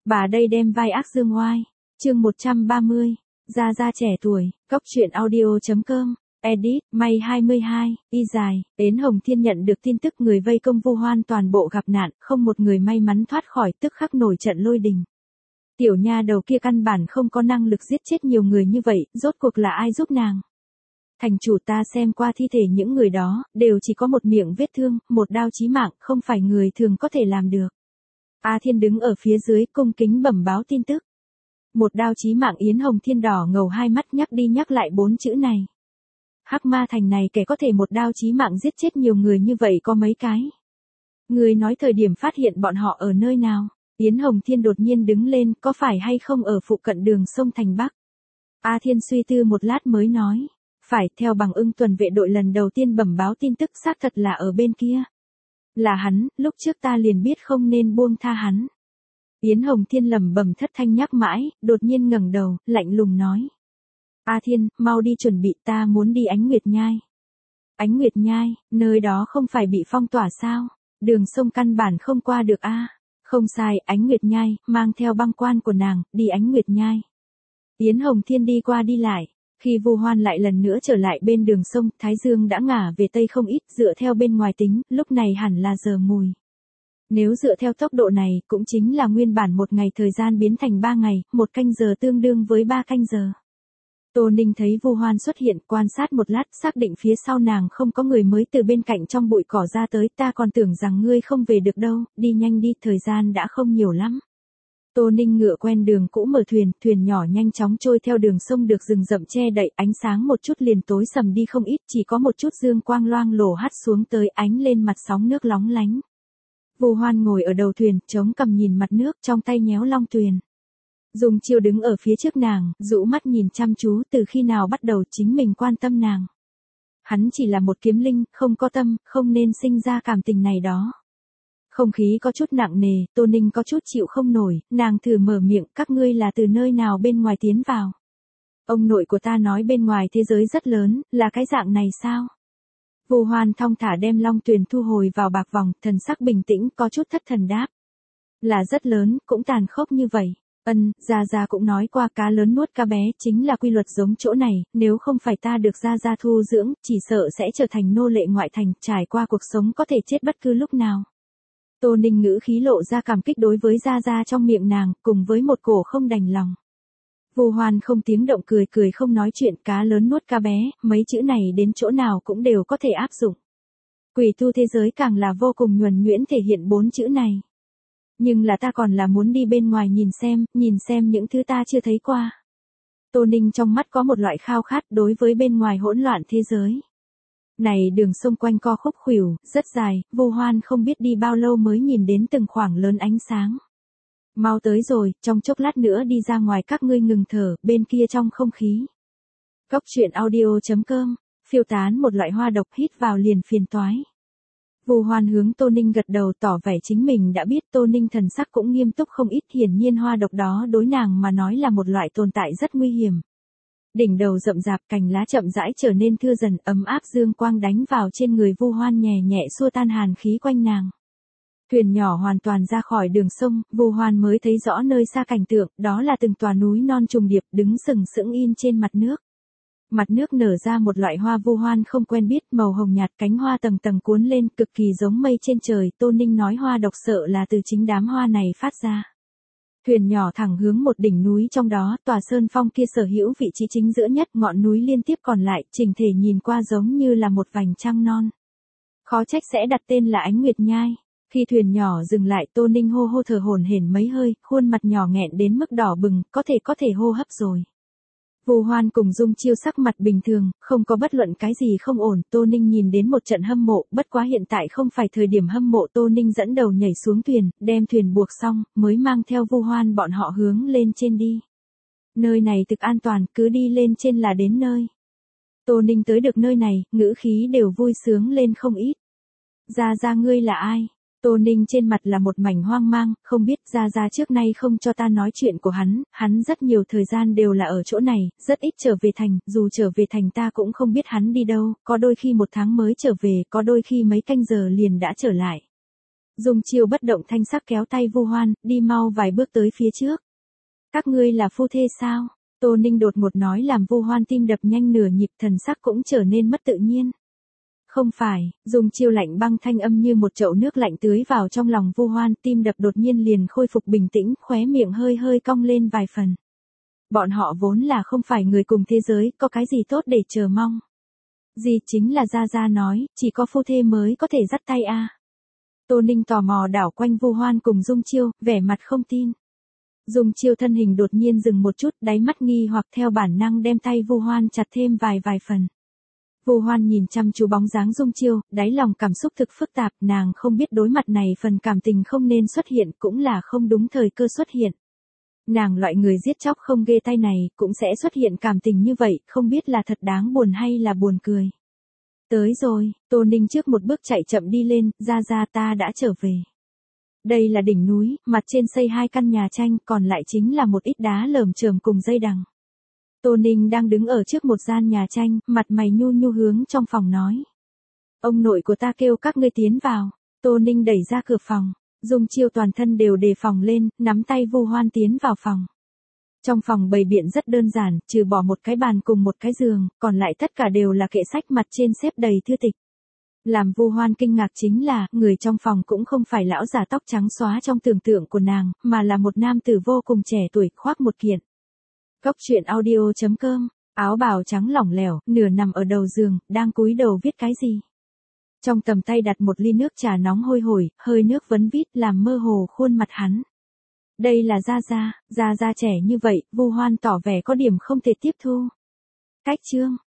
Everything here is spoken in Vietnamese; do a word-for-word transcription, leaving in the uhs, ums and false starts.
Bà đây đem vai ác dương oai. Chương một trăm ba mươi. Gia Gia trẻ tuổi, Cốc truyện audio.com. Edit, May hai mươi hai, y dài, Yến Hồng Thiên nhận được tin tức người vây công Vu Hoan toàn bộ gặp nạn, không một người may mắn thoát khỏi, tức khắc nổi trận lôi đình. Tiểu nha đầu kia căn bản không có năng lực giết chết nhiều người như vậy, rốt cuộc là ai giúp nàng? Thành chủ, ta xem qua thi thể những người đó, đều chỉ có một miệng vết thương, một đao chí mạng, không phải người thường có thể làm được. A Thiên đứng ở phía dưới cung kính bẩm báo tin tức. Một đao chí mạng. Yến Hồng Thiên đỏ ngầu hai mắt nhắc đi nhắc lại bốn chữ này. Hắc Ma Thành này kẻ có thể một đao chí mạng giết chết nhiều người như vậy có mấy cái? Người nói thời điểm phát hiện bọn họ ở nơi nào? Yến Hồng Thiên đột nhiên đứng lên, có phải hay không ở phụ cận đường sông Thành Bắc? A Thiên suy tư một lát mới nói. Phải, theo Bằng Ưng tuần vệ đội lần đầu tiên bẩm báo tin tức xác thật là ở bên kia. Là hắn, lúc trước ta liền biết không nên buông tha hắn. Yến Hồng Thiên lẩm bẩm thất thanh nhắc mãi, đột nhiên ngẩng đầu, lạnh lùng nói. A Thiên, mau đi chuẩn bị, ta muốn đi Ánh Nguyệt Nhai. Ánh Nguyệt Nhai, nơi đó không phải bị phong tỏa sao? Đường sông căn bản không qua được a. À? Không sai, Ánh Nguyệt Nhai, mang theo băng quan của nàng, đi Ánh Nguyệt Nhai. Yến Hồng Thiên đi qua đi lại. Khi Vu Hoan lại lần nữa trở lại bên đường sông, Thái Dương đã ngả về tây không ít, dựa theo bên ngoài tính, lúc này hẳn là giờ mùi. Nếu dựa theo tốc độ này, cũng chính là nguyên bản một ngày thời gian biến thành ba ngày, một canh giờ tương đương với ba canh giờ. Tô Ninh thấy Vu Hoan xuất hiện, quan sát một lát, xác định phía sau nàng không có người mới từ bên cạnh trong bụi cỏ ra tới, ta còn tưởng rằng ngươi không về được đâu, đi nhanh đi, thời gian đã không nhiều lắm. Tô Ninh ngựa quen đường cũ mở thuyền, thuyền nhỏ nhanh chóng trôi theo đường sông được rừng rậm che đậy, ánh sáng một chút liền tối sầm đi không ít, chỉ có một chút dương quang loang lổ hắt xuống tới, ánh lên mặt sóng nước lóng lánh. Vu Hoan ngồi ở đầu thuyền, chống cằm nhìn mặt nước, trong tay nhéo long tuyền. Dùng Chiêu đứng ở phía trước nàng, rũ mắt nhìn chăm chú, từ khi nào bắt đầu chính mình quan tâm nàng. Hắn chỉ là một kiếm linh, không có tâm, không nên sinh ra cảm tình này đó. Không khí có chút nặng nề, Tô Ninh có chút chịu không nổi, nàng thử mở miệng, các ngươi là từ nơi nào bên ngoài tiến vào. Ông nội của ta nói bên ngoài thế giới rất lớn, là cái dạng này sao? Vu Hoan thong thả đem long tuyền thu hồi vào bạc vòng, thần sắc bình tĩnh, có chút thất thần đáp. Là rất lớn, cũng tàn khốc như vậy. Ân, Gia Gia cũng nói qua cá lớn nuốt cá bé, chính là quy luật giống chỗ này, nếu không phải ta được Gia Gia thu dưỡng, chỉ sợ sẽ trở thành nô lệ ngoại thành, trải qua cuộc sống có thể chết bất cứ lúc nào. Tô Ninh ngữ khí lộ ra cảm kích đối với Gia Gia trong miệng nàng, cùng với một cổ không đành lòng. Vu Hoan không tiếng động cười cười không nói chuyện, cá lớn nuốt cá bé, mấy chữ này đến chỗ nào cũng đều có thể áp dụng. Quỷ tu thế giới càng là vô cùng nhuần nhuyễn thể hiện bốn chữ này. Nhưng là ta còn là muốn đi bên ngoài nhìn xem, nhìn xem những thứ ta chưa thấy qua. Tô Ninh trong mắt có một loại khao khát đối với bên ngoài hỗn loạn thế giới. Này đường sông quanh co khúc khuỷu, rất dài, Vu Hoan không biết đi bao lâu mới nhìn đến từng khoảng lớn ánh sáng. Mau tới rồi, trong chốc lát nữa đi ra ngoài các ngươi ngừng thở, bên kia trong không khí. Cốc truyện audio.com, phiêu tán một loại hoa độc hít vào liền phiền toái. Vu Hoan hướng Tô Ninh gật đầu tỏ vẻ chính mình đã biết. Tô Ninh thần sắc cũng nghiêm túc không ít, hiển nhiên hoa độc đó đối nàng mà nói là một loại tồn tại rất nguy hiểm. Đỉnh đầu rậm rạp, cành lá chậm rãi trở nên thưa dần, ấm áp dương quang đánh vào trên người Vu Hoan nhẹ nhẹ xua tan hàn khí quanh nàng. Thuyền nhỏ hoàn toàn ra khỏi đường sông, Vu Hoan mới thấy rõ nơi xa cảnh tượng, đó là từng tòa núi non trùng điệp đứng sừng sững in trên mặt nước. Mặt nước nở ra một loại hoa Vu Hoan không quen biết, màu hồng nhạt, cánh hoa tầng tầng cuốn lên, cực kỳ giống mây trên trời. Tô Ninh nói hoa độc sợ là từ chính đám hoa này phát ra. Thuyền nhỏ thẳng hướng một đỉnh núi trong đó, tòa sơn phong kia sở hữu vị trí chính giữa nhất, ngọn núi liên tiếp còn lại, chỉnh thể nhìn qua giống như là một vành trăng non. Khó trách sẽ đặt tên là Ánh Nguyệt Nhai. Khi thuyền nhỏ dừng lại, Tô Ninh hô hô thở hổn hển mấy hơi, khuôn mặt nhỏ nghẹn đến mức đỏ bừng, có thể có thể hô hấp rồi. Vu Hoan cùng Dung Chiêu sắc mặt bình thường, không có bất luận cái gì không ổn. Tô Ninh nhìn đến một trận hâm mộ, bất quá hiện tại không phải thời điểm hâm mộ. Tô Ninh dẫn đầu nhảy xuống thuyền, đem thuyền buộc xong, mới mang theo Vu Hoan bọn họ hướng lên trên đi. Nơi này thực an toàn, cứ đi lên trên là đến nơi. Tô Ninh tới được nơi này, ngữ khí đều vui sướng lên không ít. Gia Gia ngươi là ai? Tô Ninh trên mặt là một mảnh hoang mang, không biết. Gia Gia trước nay không cho ta nói chuyện của hắn, hắn rất nhiều thời gian đều là ở chỗ này, rất ít trở về thành, dù trở về thành ta cũng không biết hắn đi đâu, có đôi khi một tháng mới trở về, có đôi khi mấy canh giờ liền đã trở lại. Dung Chiêu bất động thanh sắc kéo tay Vu Hoan, đi mau vài bước tới phía trước. Các ngươi là phu thê sao? Tô Ninh đột ngột nói làm Vu Hoan tim đập nhanh nửa nhịp, thần sắc cũng trở nên mất tự nhiên. Không phải, Dung Chiêu lạnh băng thanh âm như một chậu nước lạnh tưới vào trong lòng Vu Hoan, tim đập đột nhiên liền khôi phục bình tĩnh, khóe miệng hơi hơi cong lên vài phần. Bọn họ vốn là không phải người cùng thế giới, có cái gì tốt để chờ mong. Gì chính là Gia Gia nói, chỉ có phu thê mới có thể dắt tay a. Tô Ninh tò mò đảo quanh Vu Hoan cùng Dung Chiêu, vẻ mặt không tin. Dung Chiêu thân hình đột nhiên dừng một chút, đáy mắt nghi hoặc theo bản năng đem tay Vu Hoan chặt thêm vài vài phần. Vu Hoan nhìn chăm chú bóng dáng Dung Chiêu, đáy lòng cảm xúc thực phức tạp, nàng không biết đối mặt này phần cảm tình không nên xuất hiện, cũng là không đúng thời cơ xuất hiện. Nàng loại người giết chóc không ghê tay này, cũng sẽ xuất hiện cảm tình như vậy, không biết là thật đáng buồn hay là buồn cười. Tới rồi, Tô Ninh trước một bước chạy chậm đi lên, Gia Gia ta đã trở về. Đây là đỉnh núi, mặt trên xây hai căn nhà tranh, còn lại chính là một ít đá lởm chởm cùng dây đằng. Tô Ninh đang đứng ở trước một gian nhà tranh, mặt mày nhu nhu hướng trong phòng nói. Ông nội của ta kêu các ngươi tiến vào. Tô Ninh đẩy ra cửa phòng. Dung Chiêu toàn thân đều đề phòng lên, nắm tay Vu Hoan tiến vào phòng. Trong phòng bày biện rất đơn giản, trừ bỏ một cái bàn cùng một cái giường, còn lại tất cả đều là kệ sách mặt trên xếp đầy thư tịch. Làm Vu Hoan kinh ngạc chính là, người trong phòng cũng không phải lão già tóc trắng xóa trong tưởng tượng của nàng, mà là một nam tử vô cùng trẻ tuổi, khoác một kiện. Cốc truyện audio chấm com, áo bào trắng lỏng lẻo, nửa nằm ở đầu giường, đang cúi đầu viết cái gì. Trong tầm tay đặt một ly nước trà nóng hôi hổi, hơi nước vấn vít làm mơ hồ khuôn mặt hắn. Đây là Gia Gia, Gia Gia trẻ như vậy, Vu Hoan tỏ vẻ có điểm không thể tiếp thu. Cách chương,